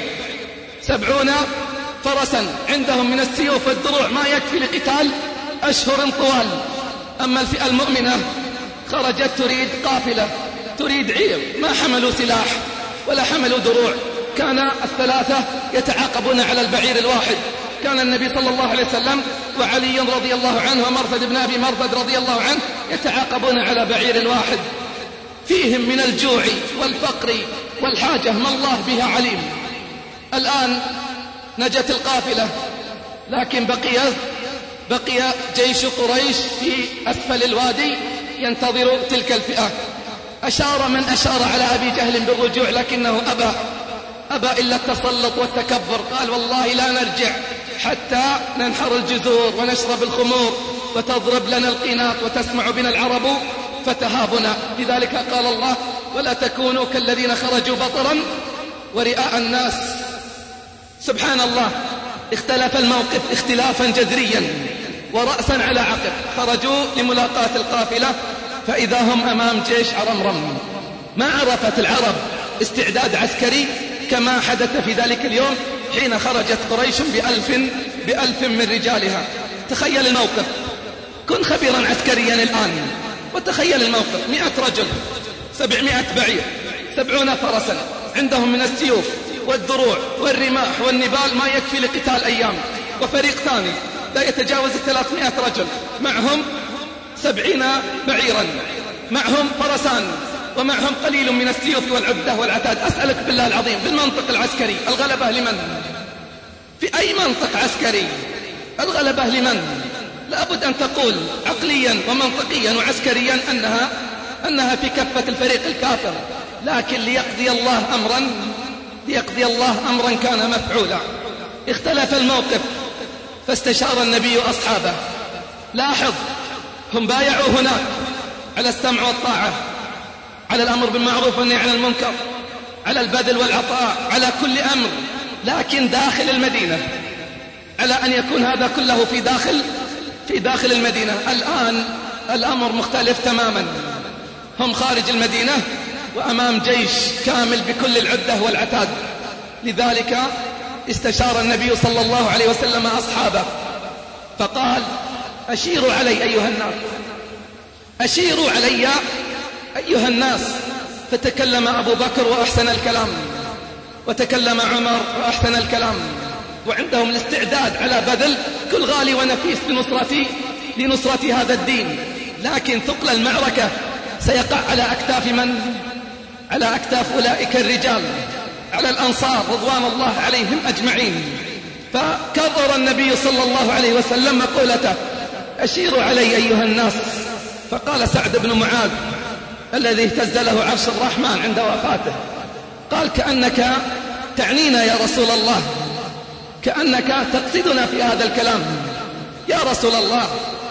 سبعون فرسا، عندهم من السيوف والدروع ما يكفي لقتال أشهر طوال. أما الفئة المؤمنة خرجت تريد قافلة، تريد عير، ما حملوا سلاح ولا حملوا دروع. كان الثلاثة يتعاقبون على البعير الواحد. كان النبي صلى الله عليه وسلم وعلي رضي الله عنه ومرثد بن أبي مرثد رضي الله عنه يتعاقبون على بعير واحد، فيهم من الجوع والفقر والحاجة ما الله بها عليم. الآن نجت القافلة، لكن بقي بقي جيش قريش في أسفل الوادي ينتظر تلك الفئة. أشار من أشار على أبي جهل بالرجوع، لكنه أبى أبى إلا التسلط والتكبر. قال والله لا نرجع حتى ننحر الجزور ونشرب الخمور وتضرب لنا القينات وتسمع بنا العرب فتهابنا. لذلك قال الله ولا تكونوا كالذين خرجوا بطرا ورئاء الناس. سبحان الله، اختلف الموقف اختلافا جذريا ورأسا على عقب. خرجوا لملاقاة القافلة فإذا هم أمام جيش عرمرم. ما عرفت العرب استعداد عسكري كما حدث في ذلك اليوم حين خرجت قريش بألف, بألف من رجالها. تخيل الموقف، كن خبيرا عسكريا الآن وتخيل الموقف. مئة رجل، سبعمائة بعير، سبعون فرسا، عندهم من السيوف والدروع والرماح والنبال ما يكفي لقتال أيام. وفريق ثاني لا يتجاوز ثلاثمائة رجل معهم سبعين بعيرا، معهم فرسان، ومعهم قليل من السيوف والعدة والعتاد. أسألك بالله العظيم بالمنطق العسكري الغلبة لمن؟ في أي منطق عسكري الغلبة لمن؟ لابد أن تقول عقليا ومنطقيا وعسكريا أنها أنها في كفة الفريق الكافر. لكن ليقضي الله أمرا ليقضي الله أمرا كان مفعولا. اختلف الموقف فاستشار النبي أصحابه. لاحظ، هم بايعوا هناك على السمع والطاعة، على الأمر بالمعروف والنهي عن المنكر، على البذل والعطاء، على كل أمر. لكن داخل المدينة على أن يكون هذا كله في داخل في داخل المدينة. الآن الأمر مختلف تماما. هم خارج المدينة وأمام جيش كامل بكل العدة والعتاد. لذلك استشار النبي صلى الله عليه وسلم أصحابه فقال: أشيروا علي أيها الناس، أشيروا علي أيها الناس. فتكلم أبو بكر وأحسن الكلام، وتكلم عمر وأحسن الكلام، وعندهم الاستعداد على بذل كل غالي ونفيس لنصرة لنصرة هذا الدين. لكن ثقل المعركة سيقع على أكتاف من؟ على أكتاف أولئك الرجال، على الأنصار رضوان الله عليهم أجمعين. فكرر النبي صلى الله عليه وسلم مقولته: أشيروا علي أيها الناس. فقال سعد بن معاذ الذي اهتز له عرش الرحمن عند وفاته، قال: كأنك تعنينا يا رسول الله، كأنك تقصدنا في هذا الكلام. يا رسول الله،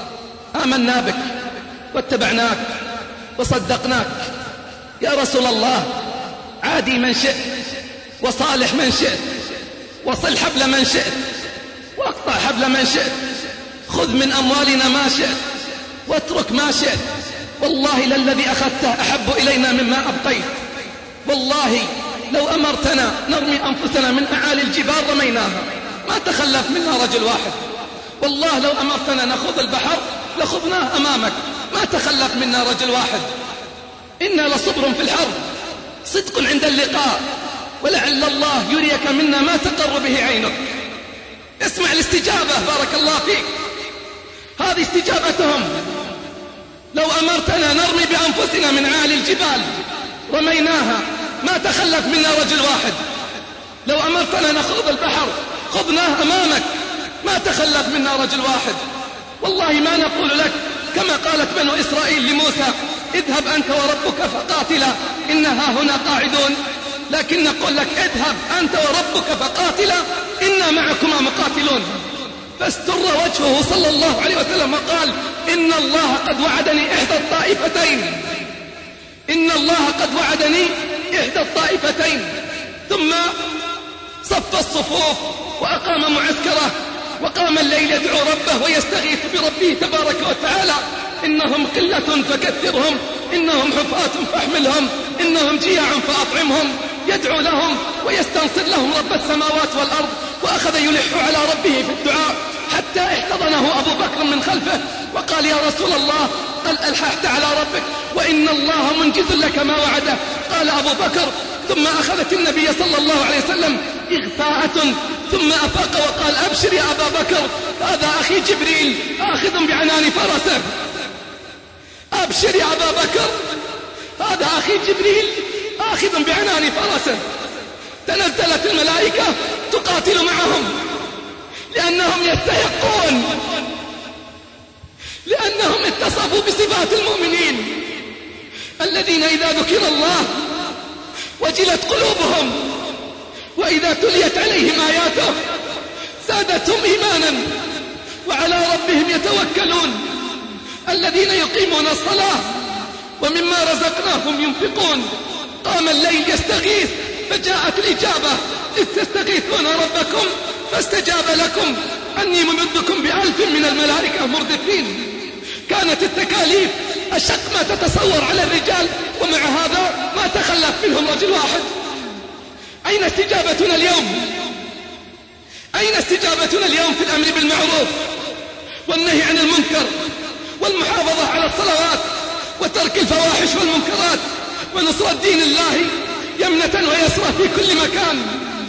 آمنا بك واتبعناك وصدقناك. يا رسول الله، عادي من شئت وصالح من شئت، وصل حبل من شئت واقطع حبل من شئت، خذ من أموالنا ما شئت واترك ما شئت. والله للذي أخذته أحب إلينا مما أبقيت. والله لو أمرتنا نرمي أنفسنا من أعالي الجبال رميناها، ما تخلف منا رجل واحد. والله لو أمرتنا نخوض البحر لخضناه أمامك، ما تخلف منا رجل واحد. إنا لصبر في الحرب، صدق عند اللقاء، ولعل الله يريك منا ما تقر به عينك. اسمع الاستجابة، بارك الله فيك. هذه استجابتهم. لو أمرتنا نرمي بأنفسنا من عالي الجبال رميناها، ما تخلف منا رجل واحد. لو أمرتنا نخوض البحر خضناه أمامك، ما تخلف منا رجل واحد. والله ما نقول لك كما قالت بنو إسرائيل لموسى: اذهب أنت وربك فقاتلا إنها هنا قاعدون، لكن نقول لك: اذهب أنت وربك فقاتلا إنا معكما مقاتلون. فاستر وجهه صلى الله عليه وسلم وقال: إن الله قد وعدني إحدى الطائفتين، إن الله قد وعدني إحدى الطائفتين. ثم صف الصفوف وأقام معسكره، وقام الليل يدعو ربه ويستغيث بربه تبارك وتعالى: إنهم قلة فكثرهم، إنهم حفاة فاحملهم، إنهم جياع فأطعمهم. يدعو لهم ويستنصر لهم رب السماوات والأرض، وأخذ يلح على ربه في الدعاء حتى احتضنه أبو بكر من خلفه وقال: يا رسول الله، قال: ألححت على ربك وإن الله منجز لك ما وعده. قال أبو بكر: ثم أخذت النبي صلى الله عليه وسلم إغفاءة، ثم أفاق وقال: أبشر يا أبا بكر، هذا أخي جبريل آخذ بعنان فرسه. أبشر يا أبا بكر، هذا أخي جبريل آخذ بعنان فرسه. تنزلت الملائكة تقاتل معهم لأنهم يستحقون، لأنهم اتصفوا بصفات المؤمنين الذين إذا ذكر الله وجلت قلوبهم، وإذا تليت عليهم آياته زادتهم إيمانا وعلى ربهم يتوكلون. الذين يقيمون الصلاة ومما رزقناهم ينفقون. قام الليل يستغيث فجاءت الإجابة: إذ تستغيثون ربكم فاستجاب لكم أني ممدكم بألف من الملائكة مردفين. كانت التكاليف أشق ما تتصور على الرجال، ومع هذا ما تخلف منهم رجل واحد. أين استجابتنا اليوم؟ أين استجابتنا اليوم في الأمر بالمعروف والنهي عن المنكر والمحافظة على الصلوات وترك الفواحش والمنكرات ونصرة دين الله يمنة ويسرى في كل مكان؟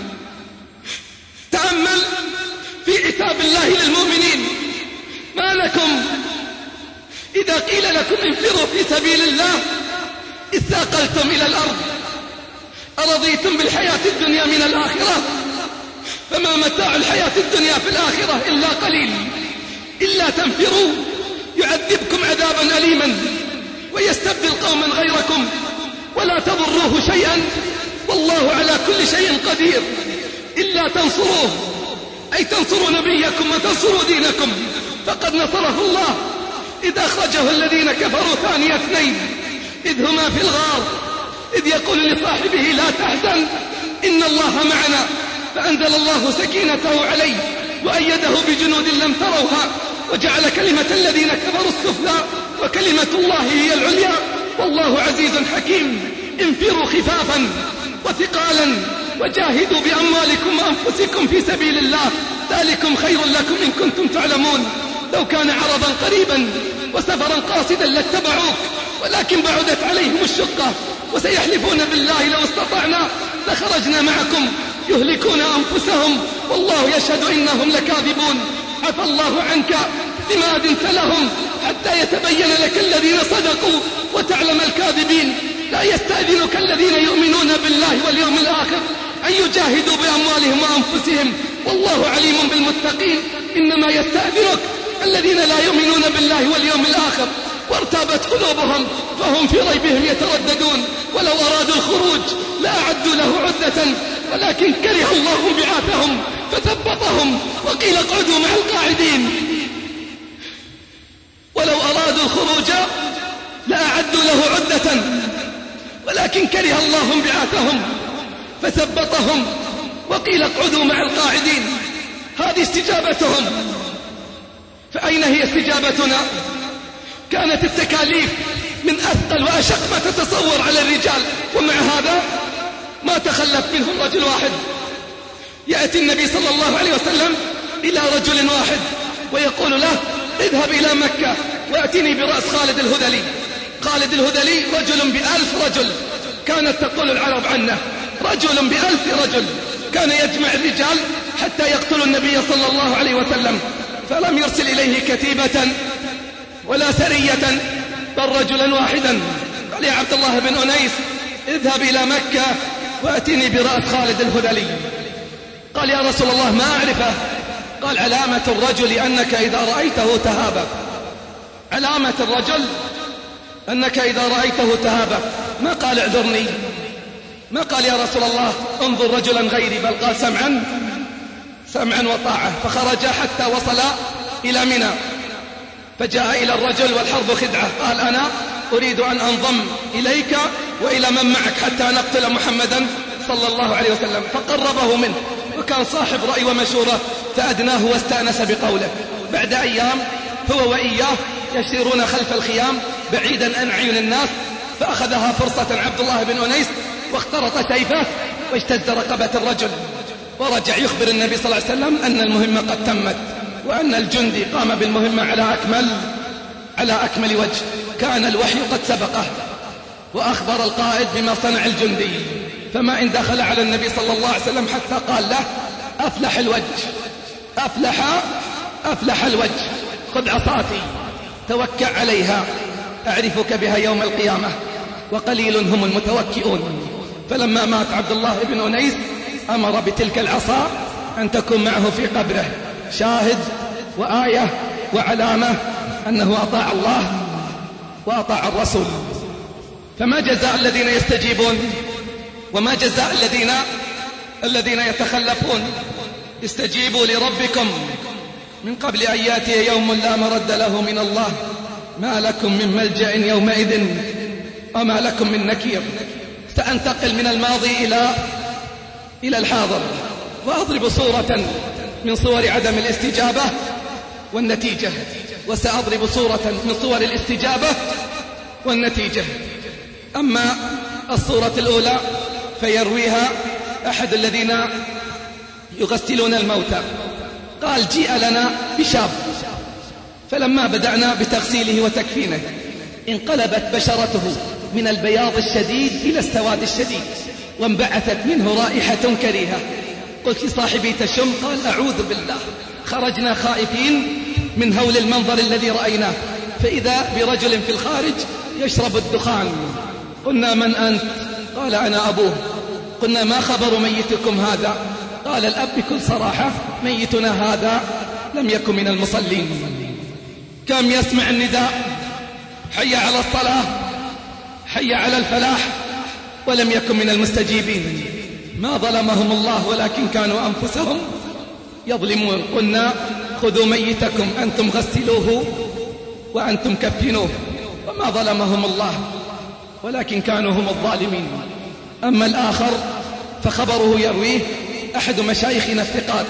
تأمل في عتاب الله للمؤمنين: ما لكم إذا قيل لكم انفروا في سبيل الله اثاقلتم إلى الأرض، أرضيتم بالحياة الدنيا من الآخرة؟ فما متاع الحياة الدنيا في الآخرة إلا قليل. إلا تنفروا يعذبكم عذابا أليما ويستبدل قوما غيركم ولا تضروه شيئا والله على كل شيء قدير. إلا تنصروه، أي تنصروا نبيكم وتنصروا دينكم، فقد نصره الله إذ أخرجه الذين كفروا ثاني اثنين إذ هما في الغار إذ يقول لصاحبه: لا تحزن إن الله معنا، فأنزل الله سكينته عليه وأيده بجنود لم تروها وجعل كلمة الذين كفروا السفلى وكلمة الله هي العليا والله عزيز حكيم. انفروا خفافا وثقالا وجاهدوا بأموالكم وأنفسكم في سبيل الله، ذلكم خير لكم إن كنتم تعلمون. لو كان عرضا قريبا وسفرا قاصدا لاتبعوك، ولكن بعدت عليهم الشقة، وسيحلفون بالله لو استطعنا لخرجنا معكم يهلكون أنفسهم والله يشهد إنهم لكاذبون. عفى الله عنك لما أذنت لهم حتى يتبين لك الذين صدقوا وتعلم الكاذبين. لا يستأذنك الذين يؤمنون بالله واليوم الآخر أن يجاهدوا بأموالهم وأنفسهم والله عليم بالمتقين. إنما يستأذنك الذين لا يؤمنون بالله واليوم الآخر وارتابت قلوبهم فهم في ريبهم يترددون. ولو أرادوا الخروج لأعدوا له عدة ولكن كره الله بعاثهم فثبطهم وقيل اقعدوا مع القاعدين. ولو أرادوا الخروج لأعدوا له عدة ولكن كره الله بعاثهم فثبطهم وقيل اقعدوا مع القاعدين. هذه استجابتهم. فأين هي استجابتنا؟ كانت التكاليف من أثقل وأشق ما تتصور على الرجال، ومع هذا ما تخلف منهم رجل واحد. يأتي النبي صلى الله عليه وسلم إلى رجل واحد ويقول له اذهب إلى مكة وأتني برأس خالد الهذلي. خالد الهذلي رجل بألف رجل، كانت تقول العرب عنه رجل بألف رجل، كان يجمع الرجال حتى يقتل النبي صلى الله عليه وسلم، فلم يرسل إليه كتيبة ولا سرية بل رجلا واحدا. قال يا عبد الله بن أنيس اذهب إلى مكة وأتني برأس خالد الهذلي. قال يا رسول الله ما أعرفه. قال علامة الرجل أنك إذا رأيته تهابك. علامة الرجل أنك إذا رأيته تهابك. ما قال اعذرني، ما قال يا رسول الله انظر رجلا غيري، بل قال سمعا سمعا وطاعة. فخرج حتى وصل إلى منى فجاء إلى الرجل والحرب خدعة. قال أنا أريد أن أنضم إليك وإلى من معك حتى نقتل محمدا صلى الله عليه وسلم. فقربه منه وكان صاحب رأي ومشورة فأدناه واستأنس بقوله. بعد أيام هو وإياه يسيرون خلف الخيام بعيدا عن عيون الناس، فأخذها فرصة عبد الله بن أنيس واخترط سيفه واجتز رقبة الرجل، ورجع يخبر النبي صلى الله عليه وسلم أن المهمة قد تمت وأن الجندي قام بالمهمة على أكمل على أكمل وجه. كان الوحي قد سبقه وأخبر القائد بما صنع الجندي، فما إن دخل على النبي صلى الله عليه وسلم حتى قال له أفلح الوجه أفلح أفلح الوجه، خذ عصاتي توكع عليها أعرفك بها يوم القيامة وقليل هم المتوكئون. فلما مات عبد الله بن أنيس أمر بتلك العصا أن تكون معه في قبره شاهد وآية وعلامة أنه أطاع الله وأطاع الرسول. فما جزاء الذين يستجيبون وما جزاء الذين الذين يتخلفون؟ استجيبوا لربكم من قبل أن يأتي يوم لا مرد له من الله ما لكم من ملجأ يومئذ وما لكم من نكير. سأنتقل من الماضي إلى إلى الحاضر وأضرب صورة من صور عدم الاستجابة والنتيجة، وسأضرب صورة من صور الاستجابة والنتيجة. أما الصورة الأولى فيرويها أحد الذين يغسلون الموتى. قال جيء لنا بشاب فلما بدأنا بتغسيله وتكفينه انقلبت بشرته من البياض الشديد إلى السواد الشديد وانبعثت منه رائحة كريهة. قلت لصاحبي تشم؟ قال أعوذ بالله. خرجنا خائفين من هول المنظر الذي رأيناه، فإذا برجل في الخارج يشرب الدخان. قلنا من أنت؟ قال أنا أبوه. قلنا ما خبر ميتكم هذا؟ قال الأب بكل صراحة ميتنا هذا لم يكن من المصلين، كم يسمع النداء حي على الصلاة حي على الفلاح ولم يكن من المستجيبين. ما ظلمهم الله ولكن كانوا أنفسهم يظلمون. قلنا خذوا ميتكم أنتم غسلوه وأنتم كفنوه، وما ظلمهم الله ولكن كانوا هم الظالمين. أما الآخر فخبره يرويه أحد مشايخنا الثقات،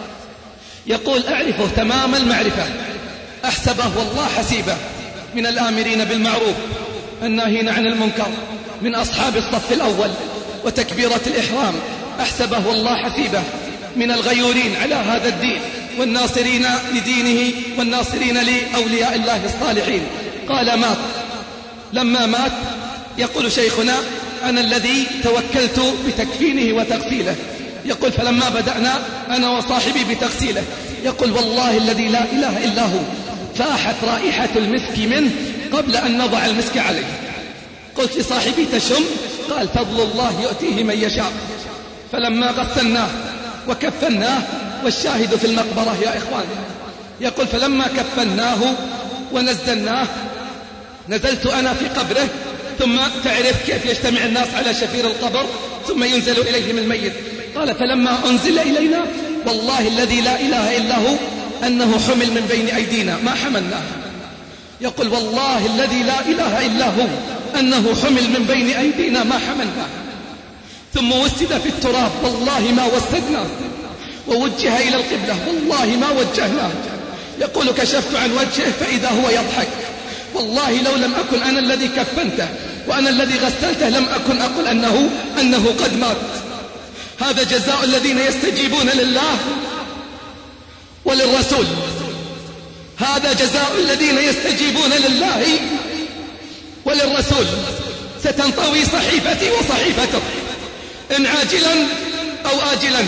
يقول أعرفه تمام المعرفة، أحسبه والله حسيبه من الآمرين بالمعروف الناهين عن المنكر، من أصحاب الصف الأول وتكبيرة الإحرام أحسبه الله حسيبه من الغيورين على هذا الدين والناصرين لدينه والناصرين لأولياء الله الصالحين. قال مات. لما مات يقول شيخنا أنا الذي توكلت بتكفينه وتغسيله. يقول فلما بدأنا أنا وصاحبي بتغسيله يقول والله الذي لا إله إلا هو فاحت رائحة المسك منه قبل أن نضع المسك عليه. قلت لصاحبي تشم؟ قال فضل الله يؤتيه من يشاء. فلما غسلناه وكفناه والشاهد في المقبرة يا إخوان يقول فلما كفناه ونزلناه نزلت أنا في قبره ثم تعرف كيف يجتمع الناس على شفير القبر ثم ينزل إليهم الميت. قال فلما أنزل إلينا والله الذي لا إله إلا هو أنه حمل من بين أيدينا ما حملناه. يقول والله الذي لا إله إلا هو أنه حمل من بين أيدينا ما حملناه. ثم وسد في التراب والله ما وسدناه ووجه إلى القبلة والله ما وجهناه. يقول كشفت عن وجهه فإذا هو يضحك. والله لو لم أكن أنا الذي كفنته وأنا الذي غسلته لم أكن أقول أنه, أنه قد مات. هذا جزاء الذين يستجيبون لله وللرسول. هذا جزاء الذين يستجيبون لله وللرسول. ستنطوي صحيفتي وصحيفتك إن عاجلا أو آجلا.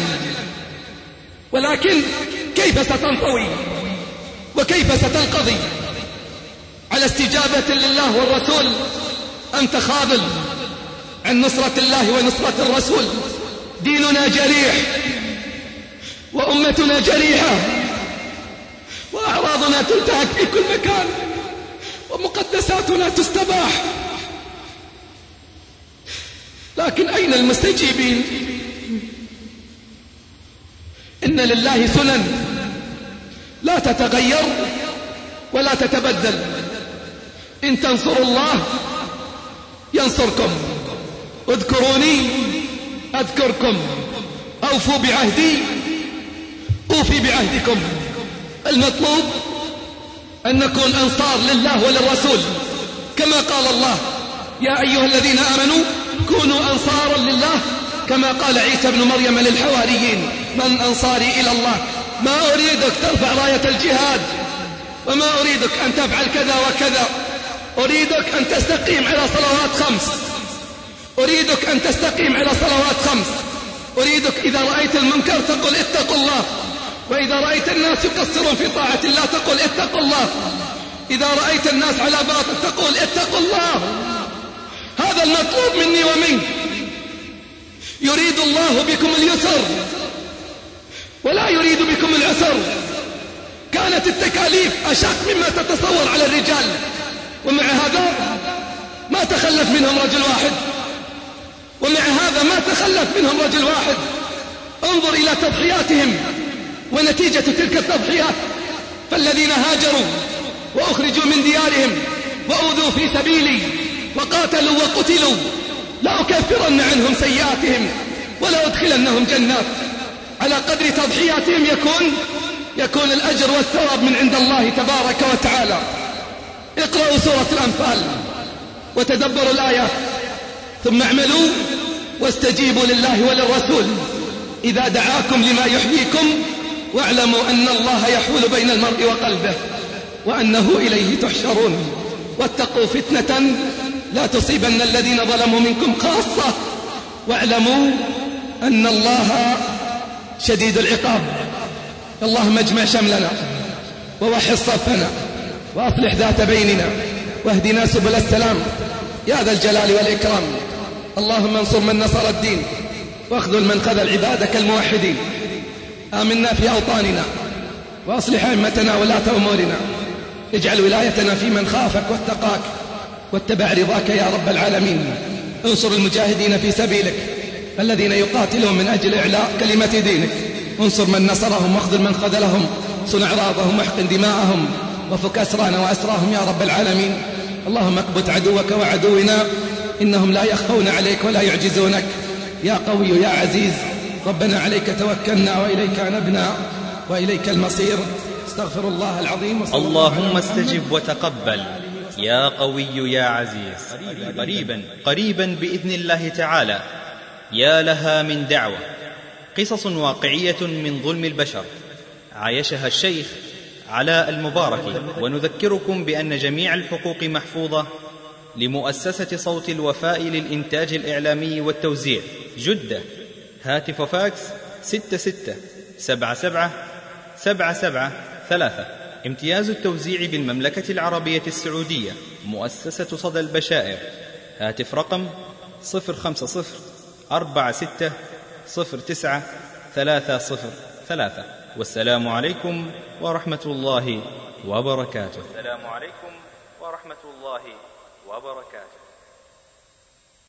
ولكن كيف ستنطوي وكيف ستنقضي؟ على استجابة لله والرسول أنت خاذل عن نصرة الله ونصرة الرسول. ديننا جريح وأمتنا جريحة وأعراضنا تنتهك في كل مكان ومقدساتنا تستباح. لكن أين المستجيبين؟ إن لله سنن لا تتغير ولا تتبدل. إن تنصروا الله ينصركم. اذكروني أذكركم. أوفوا بعهدي أوفي بعهدكم. المطلوب أن نكون أنصار لله وللرسول كما قال الله يا أيها الذين آمنوا كونوا أنصارا لله كما قال عيسى بن مريم للحواريين من أنصاري إلى الله. ما أريدك ترفع راية الجهاد وما أريدك أن تفعل كذا وكذا. أريدك أن تستقيم على صلوات خمس. أريدك أن تستقيم على صلوات خمس. أريدك إذا رأيت المنكر تقول اتقوا الله. وإذا رأيت الناس يقصرون في طاعة الله تقول اتقوا الله. إذا رأيت الناس على باطل تقول اتقوا الله. هذا المطلوب مني ومنك. يريد الله بكم اليسر ولا يريد بكم العسر. كانت التكاليف أشق مما تتصور على الرجال ومع هذا ما تخلف منهم رجل واحد. ومع هذا ما تخلف منهم رجل واحد. انظر إلى تضحياتهم ونتيجة تلك التضحيات. فالذين هاجروا وأخرجوا من ديارهم وأوذوا في سبيلي وقاتلوا وقتلوا لأكفرن عنهم سيئاتهم ولا أدخلنهم جنات. على قدر تضحياتهم يكون يكون الأجر والثواب من عند الله تبارك وتعالى. اقرأوا سورة الأنفال وتدبروا الآيات ثم اعملوا واستجيبوا لله وللرسول إذا دعاكم لما يحييكم واعلموا أن الله يحول بين المرء وقلبه وأنه إليه تحشرون. واتقوا فتنة لا تصيبن الذين ظلموا منكم خاصة واعلموا أن الله شديد العقاب. اللهم اجمع شملنا ووحد صفنا وأصلح ذات بيننا واهدنا سبل السلام يا ذا الجلال والإكرام. اللهم انصر من نصر الدين واخذل من خذل عبادك الموحدين. آمنا في أوطاننا وأصلح أئمتنا ولاة أمورنا. اجعل ولايتنا في من خافك واتقاك واتبع رضاك يا رب العالمين. انصر المجاهدين في سبيلك الذين يقاتلون من أجل إعلاء كلمة دينك. انصر من نصرهم واخذل من خذلهم. صن أعراضهم واحقن دماءهم وفك أسرانا وأسراهم يا رب العالمين. اللهم اكبت عدوك وعدونا إنهم لا يخفون عليك ولا يعجزونك يا قوي يا عزيز. ربنا عليك توكلنا وإليك أنبنا وإليك المصير. استغفر الله العظيم. اللهم استجب وتقبل يا قوي يا عزيز. قريبا قريبا بإذن الله تعالى. يا لها من دعوة، قصص واقعية من ظلم البشر عايشها الشيخ علاء المبارك. ونذكركم بأن جميع الحقوق محفوظة لمؤسسة صوت الوفاء للإنتاج الإعلامي والتوزيع، جدة. هاتف فاكس ستة ستة سبعة سبعة سبعة سبعة ثلاثة. امتياز التوزيع بالمملكة العربية السعودية، مؤسسة صدى البشائر. هاتف رقم صفر خمسة صفر أربعة ستة صفر تسعة ثلاثة صفر ثلاثة. والسلام عليكم ورحمة الله وبركاته. السلام عليكم ورحمة الله وبركاته.